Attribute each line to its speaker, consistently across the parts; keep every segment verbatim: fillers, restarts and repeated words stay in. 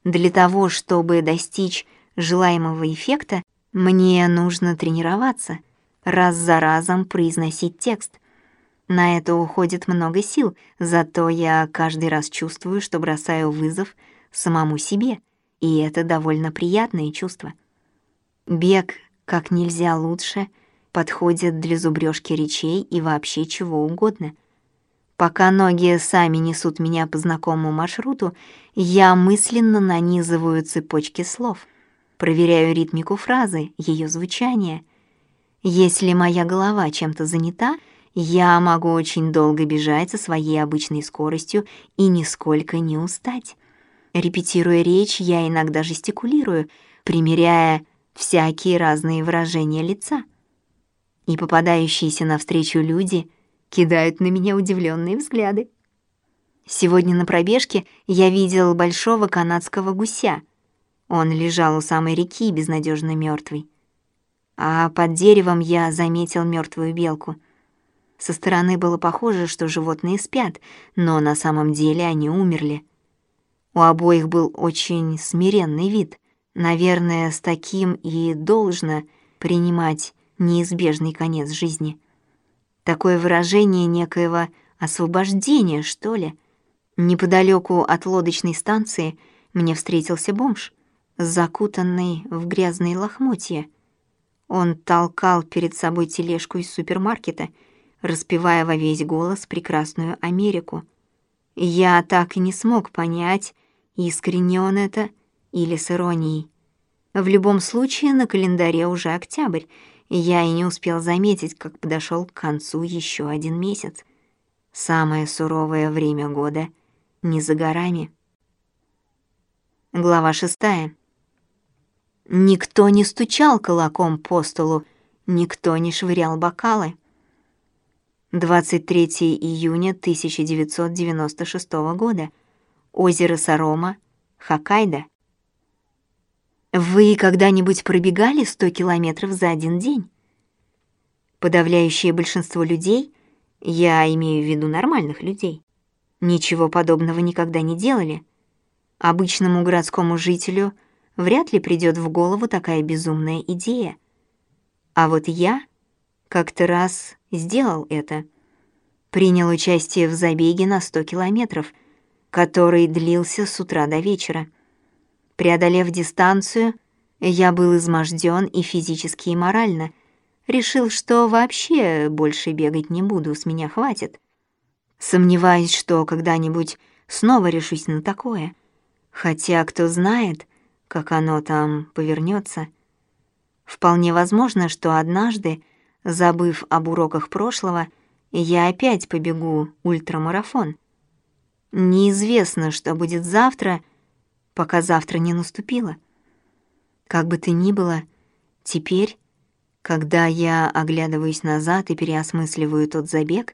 Speaker 1: Для того, чтобы достичь желаемого эффекта, мне нужно тренироваться, раз за разом произносить текст. На это уходит много сил, зато я каждый раз чувствую, что бросаю вызов самому себе, и это довольно приятное чувство. Бег как нельзя лучше подходит для зубрёжки речей и вообще чего угодно. Пока ноги сами несут меня по знакомому маршруту, я мысленно нанизываю цепочки слов, проверяю ритмику фразы, её звучание. Если моя голова чем-то занята, я могу очень долго бежать со своей обычной скоростью и нисколько не устать. Репетируя речь, я иногда жестикулирую, примеряя всякие разные выражения лица. И попадающиеся навстречу люди кидают на меня удивленные взгляды. Сегодня на пробежке я видел большого канадского гуся. Он лежал у самой реки, безнадежно мертвый. А под деревом я заметил мертвую белку. Со стороны было похоже, что животные спят, но на самом деле они умерли. У обоих был очень смиренный вид. Наверное, с таким и должно принимать неизбежный конец жизни. Такое выражение некоего освобождения, что ли. Неподалеку от лодочной станции мне встретился бомж, закутанный в грязные лохмотья. Он толкал перед собой тележку из супермаркета, распевая во весь голос прекрасную Америку. Я так и не смог понять, искренне он это или с иронией. В любом случае, на календаре уже октябрь, и я и не успел заметить, как подошел к концу еще один месяц. Самое суровое время года не за горами. Глава шестая. Никто не стучал кулаком по столу, никто не швырял бокалы. двадцать третьего июня тысяча девятьсот девяносто шестого года. Озеро Сарома, Хоккайдо. Вы когда-нибудь пробегали сто километров за один день? Подавляющее большинство людей, я имею в виду нормальных людей, ничего подобного никогда не делали. Обычному городскому жителю вряд ли придёт в голову такая безумная идея. А вот я как-то раз сделал это. Принял участие в забеге на сто километров, который длился с утра до вечера. Преодолев дистанцию, я был измождён и физически, и морально. Решил, что вообще больше бегать не буду, с меня хватит. Сомневаюсь, что когда-нибудь снова решусь на такое. Хотя кто знает, как оно там повернётся. Вполне возможно, что однажды, забыв об уроках прошлого, я опять побегу ультрамарафон. Неизвестно, что будет завтра, пока завтра не наступило. Как бы то ни было, теперь, когда я оглядываюсь назад и переосмысливаю тот забег,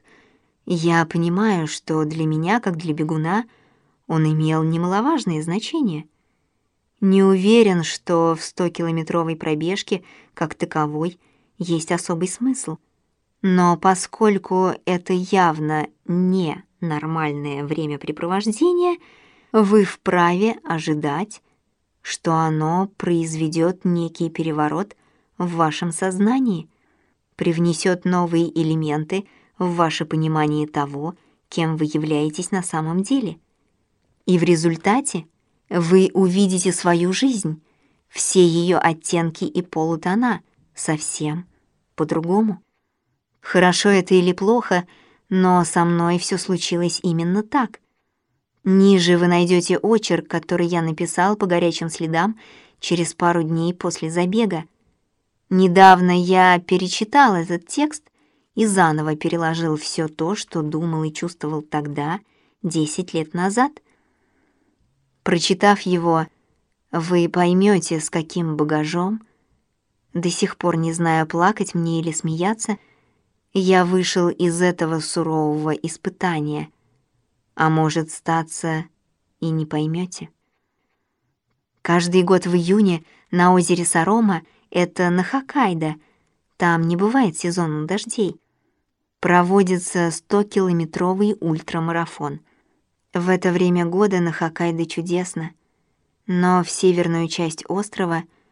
Speaker 1: я понимаю, что для меня, как для бегуна, он имел немаловажное значение. Не уверен, что в стокилометровой пробежке, как таковой, есть особый смысл. Но поскольку это явно не нормальное времяпрепровождение, вы вправе ожидать, что оно произведёт некий переворот в вашем сознании, привнесёт новые элементы в ваше понимание того, кем вы являетесь на самом деле. И в результате вы увидите свою жизнь, все её оттенки и полутона совсем по-другому. Хорошо это или плохо, но со мной всё случилось именно так. Ниже вы найдёте очерк, который я написал по горячим следам через пару дней после забега. Недавно я перечитал этот текст и заново переложил всё то, что думал и чувствовал тогда, десять лет назад. Прочитав его, вы поймёте, с каким багажом, до сих пор не зная, плакать мне или смеяться, я вышел из этого сурового испытания. А может, статься, и не поймёте. Каждый год в июне на озере Сарома, это на Хоккайдо, там не бывает сезона дождей, проводится стокилометровый ультрамарафон. В это время года на Хоккайдо чудесно. Но в северную часть острова